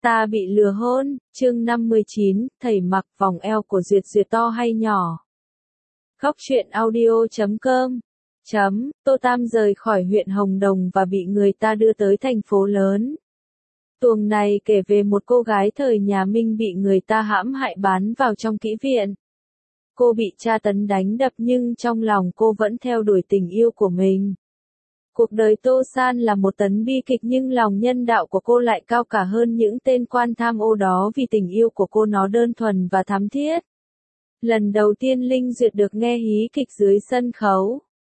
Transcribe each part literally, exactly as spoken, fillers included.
Ta bị lừa hôn, chương năm mươi chín, thầy mặc vòng eo của Duyệt Duyệt to hay nhỏ. Góc truyện audio chấm com chấm, Tô Tam rời khỏi huyện Hồng Đồng và bị người ta đưa tới thành phố lớn. Tuồng này kể về một cô gái thời nhà Minh bị người ta hãm hại bán vào trong kỹ viện. Cô bị tra tấn đánh đập nhưng trong lòng cô vẫn theo đuổi tình yêu của mình. Cuộc đời Tô San là một tấn bi kịch nhưng lòng nhân đạo của cô lại cao cả hơn những tên quan tham ô đó vì tình yêu của cô nó đơn thuần và thắm thiết. Lần đầu tiên Linh Duyệt được nghe hí kịch dưới sân khấu.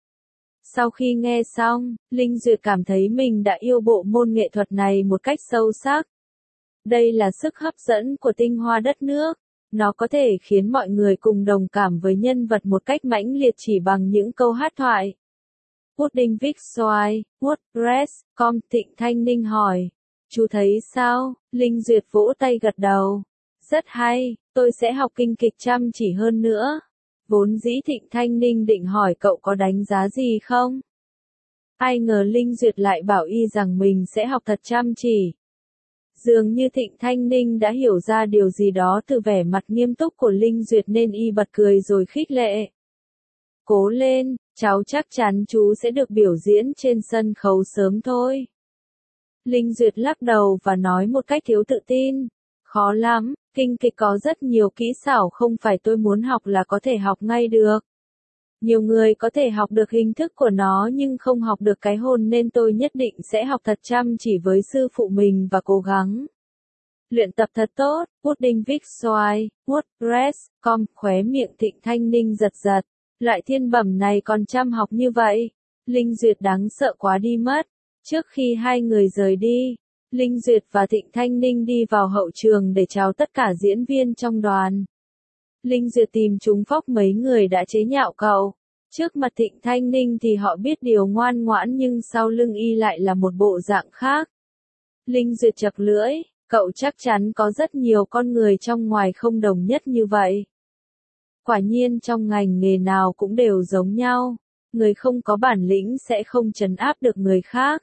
Sau khi nghe xong, Linh Duyệt cảm thấy mình đã yêu bộ môn nghệ thuật này một cách sâu sắc. Đây là sức hấp dẫn của tinh hoa đất nước. Nó có thể khiến mọi người cùng đồng cảm với nhân vật một cách mãnh liệt chỉ bằng những câu hát thoại. Pudding Vic Xoài, WordPress, com Thịnh Thanh Ninh hỏi. Chú thấy sao? Linh Duyệt vỗ tay gật đầu. Rất hay, tôi sẽ học kinh kịch chăm chỉ hơn nữa. Vốn dĩ Thịnh Thanh Ninh định hỏi cậu có đánh giá gì không? Ai ngờ Linh Duyệt lại bảo y rằng mình sẽ học thật chăm chỉ. Dường như Thịnh Thanh Ninh đã hiểu ra điều gì đó từ vẻ mặt nghiêm túc của Linh Duyệt nên y bật cười rồi khích lệ. Cố lên, cháu chắc chắn chú sẽ được biểu diễn trên sân khấu sớm thôi. Linh Duyệt lắc đầu và nói một cách thiếu tự tin. Khó lắm, kinh kịch có rất nhiều kỹ xảo không phải tôi muốn học là có thể học ngay được. Nhiều người có thể học được hình thức của nó nhưng không học được cái hồn nên tôi nhất định sẽ học thật chăm chỉ với sư phụ mình và cố gắng. Luyện tập thật tốt, Pudding Vic Xoài, WordPress, com khóe miệng Thịnh Thanh Ninh giật giật. Loại thiên bẩm này còn chăm học như vậy. Linh Duyệt đáng sợ quá đi mất. Trước khi hai người rời đi, Linh Duyệt và Thịnh Thanh Ninh đi vào hậu trường để chào tất cả diễn viên trong đoàn. Linh Duyệt tìm trúng phóc mấy người đã chế nhạo cậu. Trước mặt Thịnh Thanh Ninh thì họ biết điều ngoan ngoãn nhưng sau lưng y lại là một bộ dạng khác. Linh Duyệt chật lưỡi, cậu chắc chắn có rất nhiều con người trong ngoài không đồng nhất như vậy. Quả nhiên trong ngành nghề nào cũng đều giống nhau, người không có bản lĩnh sẽ không trấn áp được người khác.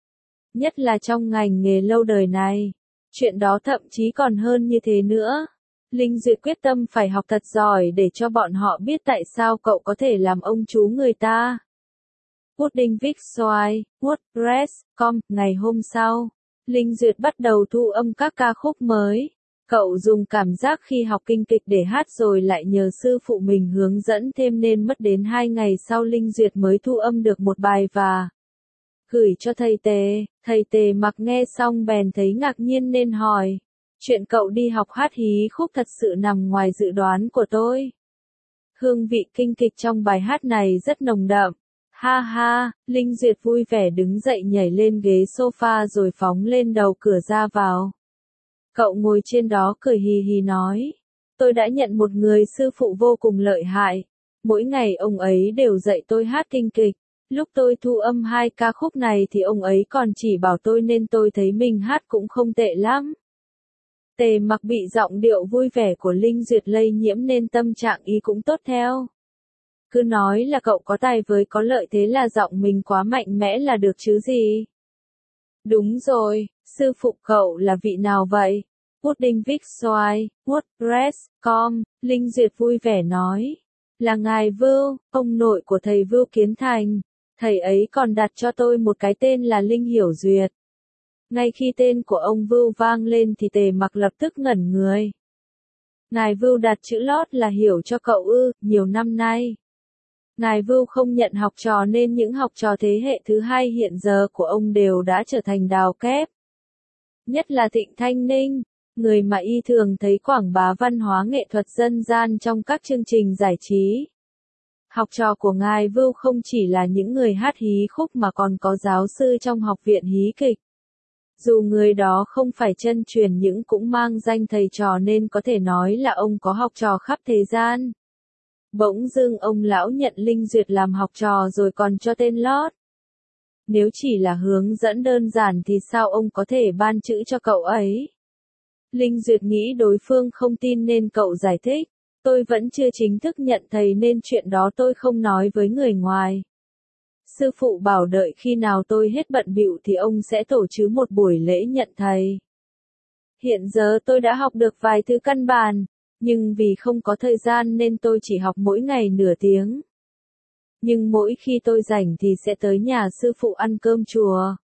Nhất là trong ngành nghề lâu đời này, chuyện đó thậm chí còn hơn như thế nữa. Linh Duyệt quyết tâm phải học thật giỏi để cho bọn họ biết tại sao cậu có thể làm ông chú người ta. Pudding Vic Xoài, WordPress, com, ngày hôm sau, Linh Duyệt bắt đầu thu âm các ca khúc mới. Cậu dùng cảm giác khi học kinh kịch để hát rồi lại nhờ sư phụ mình hướng dẫn thêm nên mất đến hai ngày sau Linh Duyệt mới thu âm được một bài và gửi cho thầy Tề. Thầy Tề Mặc nghe xong bèn thấy ngạc nhiên nên hỏi. Chuyện cậu đi học hát hí khúc thật sự nằm ngoài dự đoán của tôi. Hương vị kinh kịch trong bài hát này rất nồng đậm. Ha ha, Linh Duyệt vui vẻ đứng dậy nhảy lên ghế sofa rồi phóng lên đầu cửa ra vào. Cậu ngồi trên đó cười hì hì nói. Tôi đã nhận một người sư phụ vô cùng lợi hại. Mỗi ngày ông ấy đều dạy tôi hát kinh kịch. Lúc tôi thu âm hai ca khúc này thì ông ấy còn chỉ bảo tôi nên tôi thấy mình hát cũng không tệ lắm. Tề Mặc bị giọng điệu vui vẻ của Linh Duyệt lây nhiễm nên tâm trạng y cũng tốt theo. Cứ nói là cậu có tài với có lợi thế là giọng mình quá mạnh mẽ là được chứ gì. Đúng rồi, sư phụ cậu là vị nào vậy? Pudding Vic Xoài, WordPress, com, Linh Duyệt vui vẻ nói. Là ngài Vưu, ông nội của thầy Vưu Kiến Thành. Thầy ấy còn đặt cho tôi một cái tên là Linh Hiểu Duyệt. Ngay khi tên của ông Vưu vang lên thì Tề Mặc lập tức ngẩn người. Ngài Vưu đặt chữ lót là Hiểu cho cậu ư, nhiều năm nay. Ngài Vưu không nhận học trò nên những học trò thế hệ thứ hai hiện giờ của ông đều đã trở thành đào kép. Nhất là Thịnh Thanh Ninh, người mà y thường thấy quảng bá văn hóa nghệ thuật dân gian trong các chương trình giải trí. Học trò của ngài Vưu không chỉ là những người hát hí khúc mà còn có giáo sư trong học viện hí kịch. Dù người đó không phải chân truyền nhưng cũng mang danh thầy trò nên có thể nói là ông có học trò khắp thế gian. Bỗng dưng ông lão nhận Linh Duyệt làm học trò rồi còn cho tên lót. Nếu chỉ là hướng dẫn đơn giản thì sao ông có thể ban chữ cho cậu ấy? Linh Duyệt nghĩ đối phương không tin nên cậu giải thích. Tôi vẫn chưa chính thức nhận thầy nên chuyện đó tôi không nói với người ngoài. Sư phụ bảo đợi khi nào tôi hết bận bịu thì ông sẽ tổ chức một buổi lễ nhận thầy. Hiện giờ tôi đã học được vài thứ căn bản, nhưng vì không có thời gian nên tôi chỉ học mỗi ngày nửa tiếng. Nhưng mỗi khi tôi rảnh thì sẽ tới nhà sư phụ ăn cơm chùa.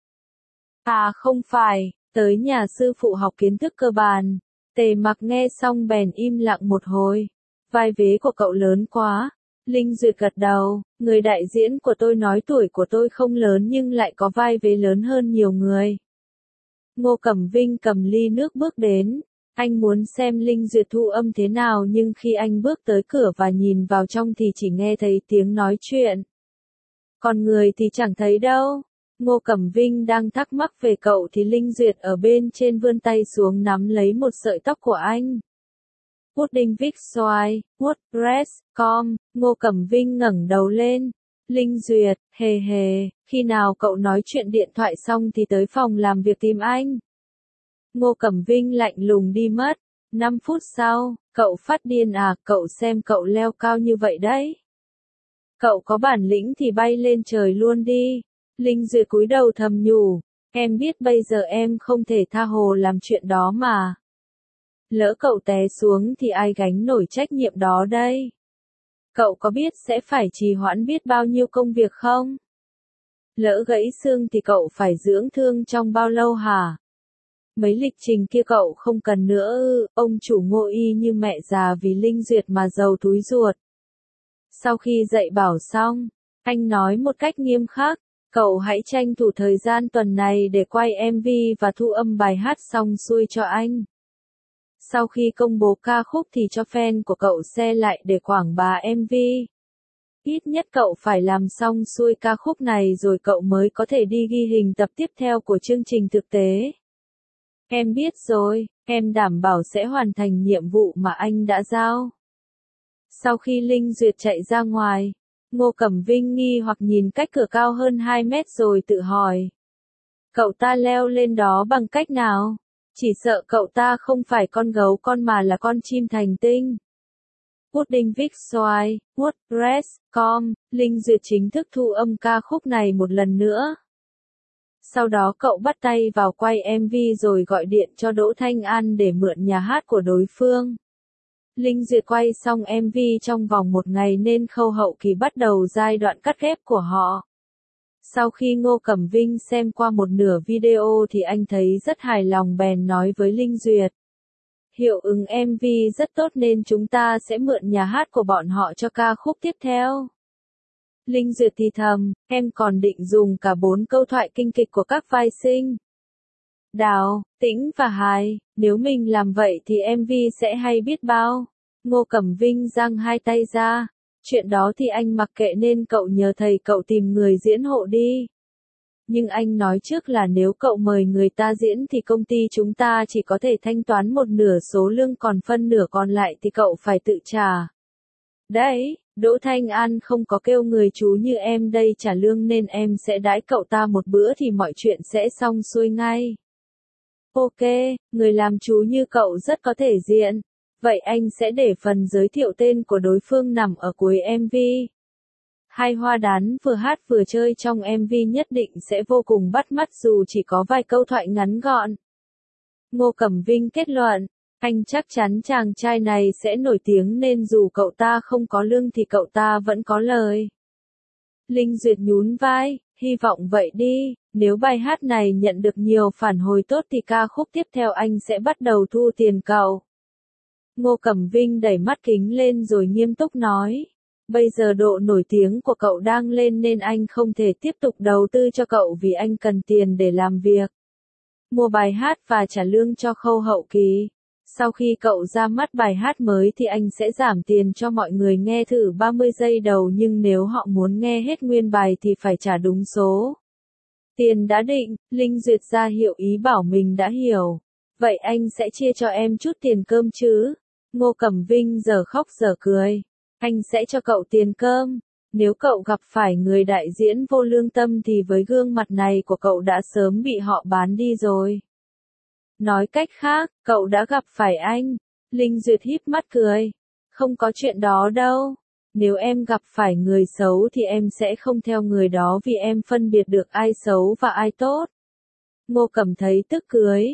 À không phải, tới nhà sư phụ học kiến thức cơ bản. Tề Mặc nghe xong bèn im lặng một hồi. Vai vế của cậu lớn quá. Linh Duyệt gật đầu, người đại diễn của tôi nói tuổi của tôi không lớn nhưng lại có vai vế lớn hơn nhiều người. Ngô Cẩm Vinh cầm ly nước bước đến. Anh muốn xem Linh Duyệt thu âm thế nào nhưng khi anh bước tới cửa và nhìn vào trong thì chỉ nghe thấy tiếng nói chuyện. Còn người thì chẳng thấy đâu. Ngô Cẩm Vinh đang thắc mắc về cậu thì Linh Duyệt ở bên trên vươn tay xuống nắm lấy một sợi tóc của anh. Pudding Vic Xoài, WordPress chấm com, Ngô Cẩm Vinh ngẩng đầu lên. Linh Duyệt, hề hề, khi nào cậu nói chuyện điện thoại xong thì tới phòng làm việc tìm anh. Ngô Cẩm Vinh lạnh lùng đi mất. Năm phút sau, cậu phát điên à, cậu xem cậu leo cao như vậy đấy. Cậu có bản lĩnh thì bay lên trời luôn đi. Linh Duyệt cúi đầu thầm nhủ, em biết bây giờ em không thể tha hồ làm chuyện đó mà. Lỡ cậu té xuống thì ai gánh nổi trách nhiệm đó đây? Cậu có biết sẽ phải trì hoãn biết bao nhiêu công việc không? Lỡ gãy xương thì cậu phải dưỡng thương trong bao lâu hả? Mấy lịch trình kia cậu không cần nữa ư? Ông chủ Ngô y như mẹ già vì Linh Duyệt mà giàu túi ruột. Sau khi dạy bảo xong, anh nói một cách nghiêm khắc, cậu hãy tranh thủ thời gian tuần này để quay em vê và thu âm bài hát xong xuôi cho anh. Sau khi công bố ca khúc thì cho fan của cậu share lại để quảng bá em vê. Ít nhất cậu phải làm xong xuôi ca khúc này rồi cậu mới có thể đi ghi hình tập tiếp theo của chương trình thực tế. Em biết rồi, em đảm bảo sẽ hoàn thành nhiệm vụ mà anh đã giao. Sau khi Linh Duyệt chạy ra ngoài, Ngô Cẩm Vinh nghi hoặc nhìn cách cửa cao hơn hai mét rồi tự hỏi. Cậu ta leo lên đó bằng cách nào? Chỉ sợ cậu ta không phải con gấu con mà là con chim thành tinh. Pudding Vic Xoài, WordPress chấm com, Linh Duyệt chính thức thu âm ca khúc này một lần nữa. Sau đó cậu bắt tay vào quay em vê rồi gọi điện cho Đỗ Thanh An để mượn nhà hát của đối phương. Linh Duyệt quay xong em vê trong vòng một ngày nên khâu hậu kỳ bắt đầu giai đoạn cắt ghép của họ. Sau khi Ngô Cẩm Vinh xem qua một nửa video thì anh thấy rất hài lòng bèn nói với Linh Duyệt. Hiệu ứng em vê rất tốt nên chúng ta sẽ mượn nhà hát của bọn họ cho ca khúc tiếp theo. Linh Duyệt thì thầm, em còn định dùng cả bốn câu thoại kinh kịch của các vai sinh. Đào, Tĩnh và Hài, nếu mình làm vậy thì em vê sẽ hay biết bao. Ngô Cẩm Vinh giang hai tay ra. Chuyện đó thì anh mặc kệ nên cậu nhờ thầy cậu tìm người diễn hộ đi. Nhưng anh nói trước là nếu cậu mời người ta diễn thì công ty chúng ta chỉ có thể thanh toán một nửa số lương còn phân nửa còn lại thì cậu phải tự trả. Đấy, Đỗ Thanh An không có kêu người chú như em đây trả lương nên em sẽ đãi cậu ta một bữa thì mọi chuyện sẽ xong xuôi ngay. Ok, người làm chú như cậu rất có thể diện. Vậy anh sẽ để phần giới thiệu tên của đối phương nằm ở cuối em vê. Hai hoa đán vừa hát vừa chơi trong em vê nhất định sẽ vô cùng bắt mắt dù chỉ có vài câu thoại ngắn gọn. Ngô Cẩm Vinh kết luận, anh chắc chắn chàng trai này sẽ nổi tiếng nên dù cậu ta không có lương thì cậu ta vẫn có lời. Linh Duyệt nhún vai, hy vọng vậy đi, nếu bài hát này nhận được nhiều phản hồi tốt thì ca khúc tiếp theo anh sẽ bắt đầu thu tiền cậu. Ngô Cẩm Vinh đẩy mắt kính lên rồi nghiêm túc nói. Bây giờ độ nổi tiếng của cậu đang lên nên anh không thể tiếp tục đầu tư cho cậu vì anh cần tiền để làm việc. Mua bài hát và trả lương cho khâu hậu kỳ. Sau khi cậu ra mắt bài hát mới thì anh sẽ giảm tiền cho mọi người nghe thử ba mươi giây đầu nhưng nếu họ muốn nghe hết nguyên bài thì phải trả đúng số tiền đã định. Linh Duyệt ra hiệu ý bảo mình đã hiểu. Vậy anh sẽ chia cho em chút tiền cơm chứ? Ngô Cẩm Vinh giờ khóc giờ cười. Anh sẽ cho cậu tiền cơm. Nếu cậu gặp phải người đại diễn vô lương tâm thì với gương mặt này của cậu đã sớm bị họ bán đi rồi. Nói cách khác, cậu đã gặp phải anh. Linh Duyệt híp mắt cười. Không có chuyện đó đâu. Nếu em gặp phải người xấu thì em sẽ không theo người đó vì em phân biệt được ai xấu và ai tốt. Ngô Cẩm thấy tức cười.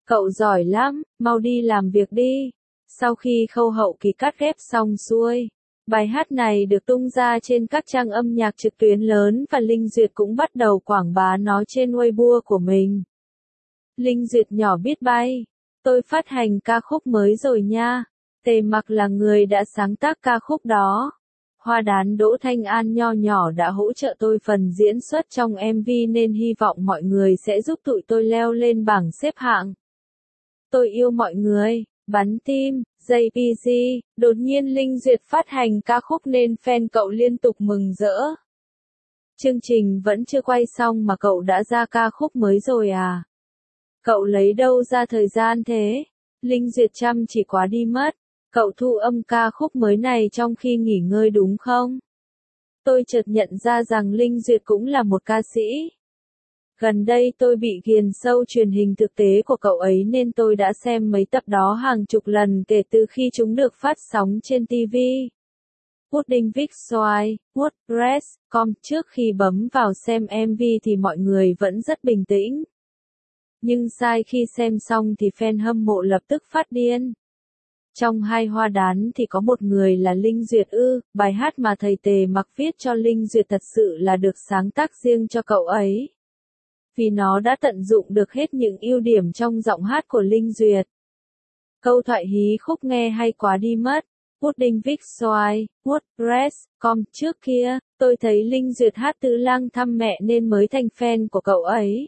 Cậu giỏi lắm, mau đi làm việc đi. Sau khi khâu hậu kỳ cắt ghép xong xuôi, bài hát này được tung ra trên các trang âm nhạc trực tuyến lớn và Linh Duyệt cũng bắt đầu quảng bá nó trên Weibo của mình. Linh Duyệt nhỏ biết bay. Tôi phát hành ca khúc mới rồi nha. Tề Mặc là người đã sáng tác ca khúc đó. Hoa đán Đỗ Thanh An nho nhỏ đã hỗ trợ tôi phần diễn xuất trong em vê nên hy vọng mọi người sẽ giúp tụi tôi leo lên bảng xếp hạng. Tôi yêu mọi người, bắn tim, gi pê giê, đột nhiên Linh Duyệt phát hành ca khúc nên fan cậu liên tục mừng rỡ. Chương trình vẫn chưa quay xong mà cậu đã ra ca khúc mới rồi à? Cậu lấy đâu ra thời gian thế? Linh Duyệt chăm chỉ quá đi mất. Cậu thu âm ca khúc mới này trong khi nghỉ ngơi đúng không? Tôi chợt nhận ra rằng Linh Duyệt cũng là một ca sĩ. Gần đây tôi bị ghiền show truyền hình thực tế của cậu ấy nên tôi đã xem mấy tập đó hàng chục lần kể từ khi chúng được phát sóng trên ti vi. Pudding Vixoy, WordPress chấm com trước khi bấm vào xem em vê thì mọi người vẫn rất bình tĩnh. Nhưng sai khi xem xong thì fan hâm mộ lập tức phát điên. Trong hai hoa đán thì có một người là Linh Duyệt ư, bài hát mà thầy Tề Mặc viết cho Linh Duyệt thật sự là được sáng tác riêng cho cậu ấy. Vì nó đã tận dụng được hết những ưu điểm trong giọng hát của Linh Duyệt. Câu thoại hí khúc nghe hay quá đi mất. Pudding Vixoy, WordPress chấm com trước kia, tôi thấy Linh Duyệt hát Tứ Lang thăm mẹ nên mới thành fan của cậu ấy.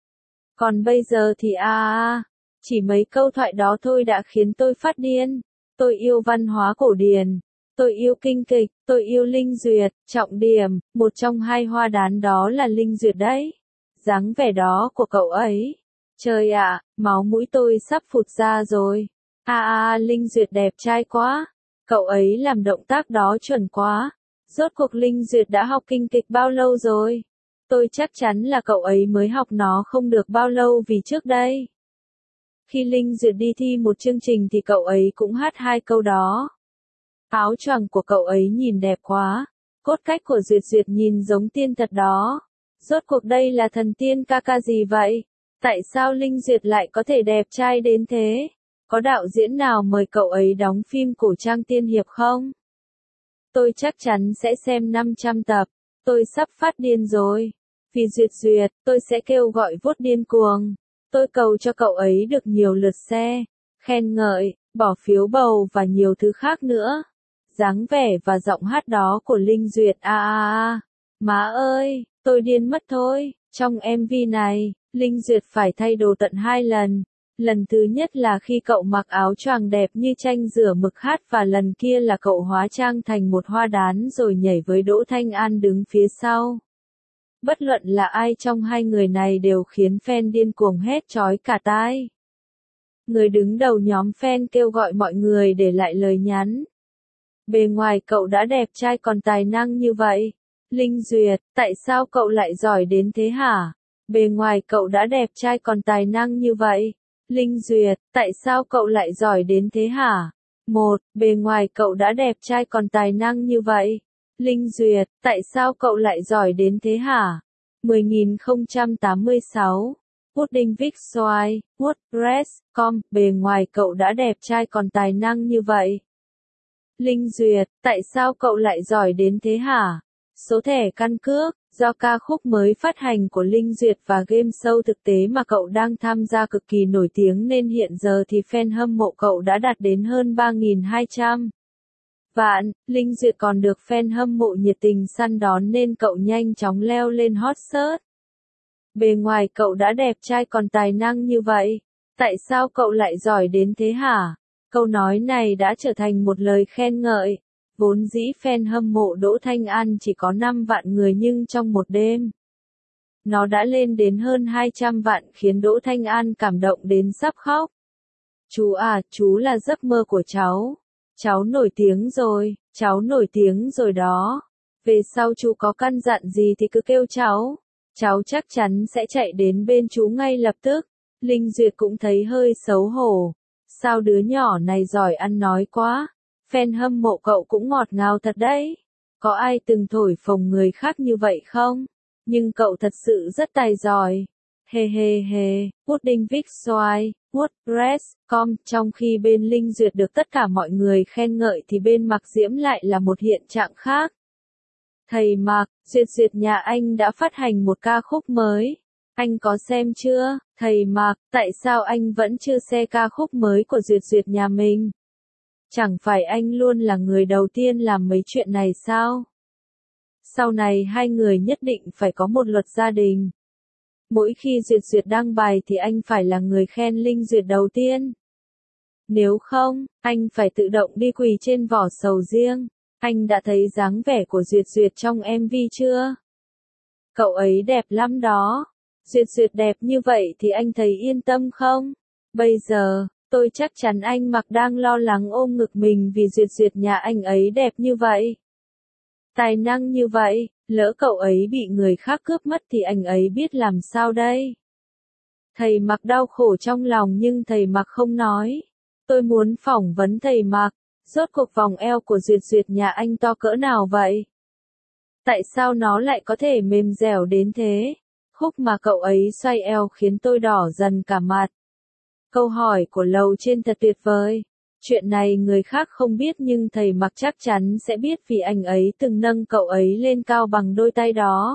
Còn bây giờ thì a à, chỉ mấy câu thoại đó thôi đã khiến tôi phát điên. Tôi yêu văn hóa cổ điển. Tôi yêu kinh kịch, tôi yêu Linh Duyệt, trọng điểm, một trong hai hoa đán đó là Linh Duyệt đấy. Dáng vẻ đó của cậu ấy. Trời ạ, à, máu mũi tôi sắp phụt ra rồi. A à, à, Linh Duyệt đẹp trai quá. Cậu ấy làm động tác đó chuẩn quá. Rốt cuộc Linh Duyệt đã học kinh kịch bao lâu rồi? Tôi chắc chắn là cậu ấy mới học nó không được bao lâu vì trước đây. Khi Linh Duyệt đi thi một chương trình thì cậu ấy cũng hát hai câu đó. Áo choàng của cậu ấy nhìn đẹp quá. Cốt cách của Duyệt Duyệt nhìn giống tiên thật đó. Rốt cuộc đây là thần tiên ca ca gì vậy? Tại sao Linh Duyệt lại có thể đẹp trai đến thế? Có đạo diễn nào mời cậu ấy đóng phim cổ trang tiên hiệp không? Tôi chắc chắn sẽ xem năm trăm tập. Tôi sắp phát điên rồi. Vì Duyệt Duyệt, tôi sẽ kêu gọi vote điên cuồng. Tôi cầu cho cậu ấy được nhiều lượt share, khen ngợi, bỏ phiếu bầu và nhiều thứ khác nữa. Dáng vẻ và giọng hát đó của Linh Duyệt a a a. Má ơi, tôi điên mất thôi. Trong em vê này, Linh Duyệt phải thay đồ tận hai lần. Lần thứ nhất là khi cậu mặc áo choàng đẹp như tranh rửa mực hát và lần kia là cậu hóa trang thành một hoa đán rồi nhảy với Đỗ Thanh An đứng phía sau. Bất luận là ai trong hai người này đều khiến fan điên cuồng hét chói cả tai. Người đứng đầu nhóm fan kêu gọi mọi người để lại lời nhắn. Bề ngoài cậu đã đẹp trai còn tài năng như vậy. Linh Duyệt, tại sao cậu lại giỏi đến thế hả? Bề ngoài cậu đã đẹp trai còn tài năng như vậy. Linh Duyệt, tại sao cậu lại giỏi đến thế hả? Một, bề ngoài cậu đã đẹp trai còn tài năng như vậy. Linh Duyệt, tại sao cậu lại giỏi đến thế hả? mười nghìn không trăm tám mươi sáu. Pudding Vixoy, WordPress chấm com, bề ngoài cậu đã đẹp trai còn tài năng như vậy. Linh Duyệt, tại sao cậu lại giỏi đến thế hả? Số thẻ căn cước, do ca khúc mới phát hành của Linh Duyệt và game show thực tế mà cậu đang tham gia cực kỳ nổi tiếng nên hiện giờ thì fan hâm mộ cậu đã đạt đến hơn ba nghìn hai trăm. Vạn, Linh Duyệt còn được fan hâm mộ nhiệt tình săn đón nên cậu nhanh chóng leo lên hot search. Bề ngoài cậu đã đẹp trai còn tài năng như vậy. Tại sao cậu lại giỏi đến thế hả? Câu nói này đã trở thành một lời khen ngợi. Vốn dĩ fan hâm mộ Đỗ Thanh An chỉ có năm vạn người nhưng trong một đêm, nó đã lên đến hơn hai trăm vạn khiến Đỗ Thanh An cảm động đến sắp khóc. Chú à, chú là giấc mơ của cháu. Cháu nổi tiếng rồi, cháu nổi tiếng rồi đó. Về sau chú có căn dặn gì thì cứ kêu cháu. Cháu chắc chắn sẽ chạy đến bên chú ngay lập tức. Linh Duyệt cũng thấy hơi xấu hổ. Sao đứa nhỏ này giỏi ăn nói quá. Fan hâm mộ cậu cũng ngọt ngào thật đấy. Có ai từng thổi phồng người khác như vậy không? Nhưng cậu thật sự rất tài giỏi. He he he, Pudding Vic Xoài, WordPress chấm com, trong khi bên Linh Duyệt được tất cả mọi người khen ngợi thì bên Mạc Diễm lại là một hiện trạng khác. Thầy Mạc, Duyệt Duyệt nhà anh đã phát hành một ca khúc mới. Anh có xem chưa? Thầy Mạc, tại sao anh vẫn chưa xe ca khúc mới của Duyệt Duyệt nhà mình? Chẳng phải anh luôn là người đầu tiên làm mấy chuyện này sao? Sau này hai người nhất định phải có một luật gia đình. Mỗi khi Duyệt Duyệt đăng bài thì anh phải là người khen Linh Duyệt đầu tiên. Nếu không, anh phải tự động đi quỳ trên vỏ sầu riêng. Anh đã thấy dáng vẻ của Duyệt Duyệt trong em vê chưa? Cậu ấy đẹp lắm đó. Duyệt Duyệt đẹp như vậy thì anh thấy yên tâm không? Bây giờ, tôi chắc chắn anh Mạc đang lo lắng ôm ngực mình vì Duyệt Duyệt nhà anh ấy đẹp như vậy. Tài năng như vậy, lỡ cậu ấy bị người khác cướp mất thì anh ấy biết làm sao đây? Thầy Mạc đau khổ trong lòng nhưng thầy Mạc không nói. Tôi muốn phỏng vấn thầy Mạc. Rốt cuộc vòng eo của Duyệt Duyệt nhà anh to cỡ nào vậy? Tại sao nó lại có thể mềm dẻo đến thế? Khúc mà cậu ấy xoay eo khiến tôi đỏ dần cả mặt. Câu hỏi của lầu trên thật tuyệt vời. Chuyện này người khác không biết nhưng thầy Mạc chắc chắn sẽ biết vì anh ấy từng nâng cậu ấy lên cao bằng đôi tay đó.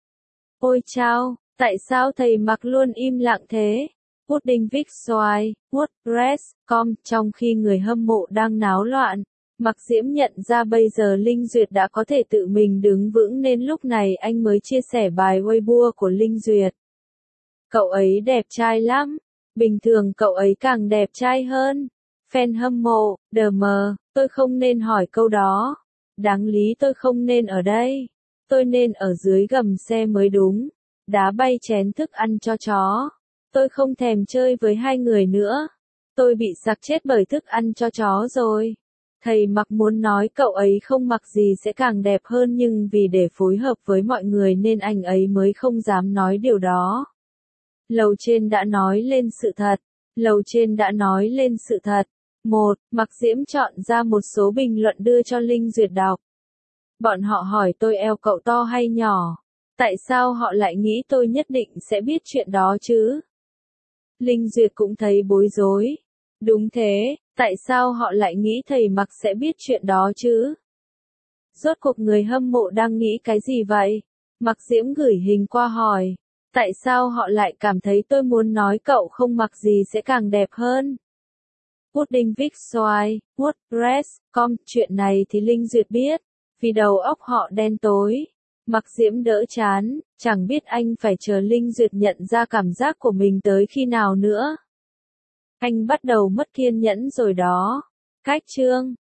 Ôi chao, tại sao thầy Mạc luôn im lặng thế? Pudding Vic Xoài, WordPress chấm com, trong khi người hâm mộ đang náo loạn. Mạc Diễm nhận ra bây giờ Linh Duyệt đã có thể tự mình đứng vững nên lúc này anh mới chia sẻ bài Weibo của Linh Duyệt. Cậu ấy đẹp trai lắm. Bình thường cậu ấy càng đẹp trai hơn. Fan hâm mộ, đờ mờ, tôi không nên hỏi câu đó. Đáng lý tôi không nên ở đây. Tôi nên ở dưới gầm xe mới đúng. Đá bay chén thức ăn cho chó. Tôi không thèm chơi với hai người nữa. Tôi bị sặc chết bởi thức ăn cho chó rồi. Thầy Mạc muốn nói cậu ấy không mặc gì sẽ càng đẹp hơn nhưng vì để phối hợp với mọi người nên anh ấy mới không dám nói điều đó. Lầu trên đã nói lên sự thật. Lầu trên đã nói lên sự thật. một. Mạc Diễm chọn ra một số bình luận đưa cho Linh Duyệt đọc. Bọn họ hỏi tôi eo cậu to hay nhỏ. Tại sao họ lại nghĩ tôi nhất định sẽ biết chuyện đó chứ? Linh Duyệt cũng thấy bối rối. Đúng thế, tại sao họ lại nghĩ thầy Mạc sẽ biết chuyện đó chứ? Rốt cuộc người hâm mộ đang nghĩ cái gì vậy? Mạc Diễm gửi hình qua hỏi. Tại sao họ lại cảm thấy tôi muốn nói cậu không mặc gì sẽ càng đẹp hơn? Pudding Vic Xoài, WordPress chấm com, chuyện này thì Linh Duyệt biết. Vì đầu óc họ đen tối. Mạc Diễm đỡ chán, chẳng biết anh phải chờ Linh Duyệt nhận ra cảm giác của mình tới khi nào nữa. Anh bắt đầu mất kiên nhẫn rồi đó. Cách chương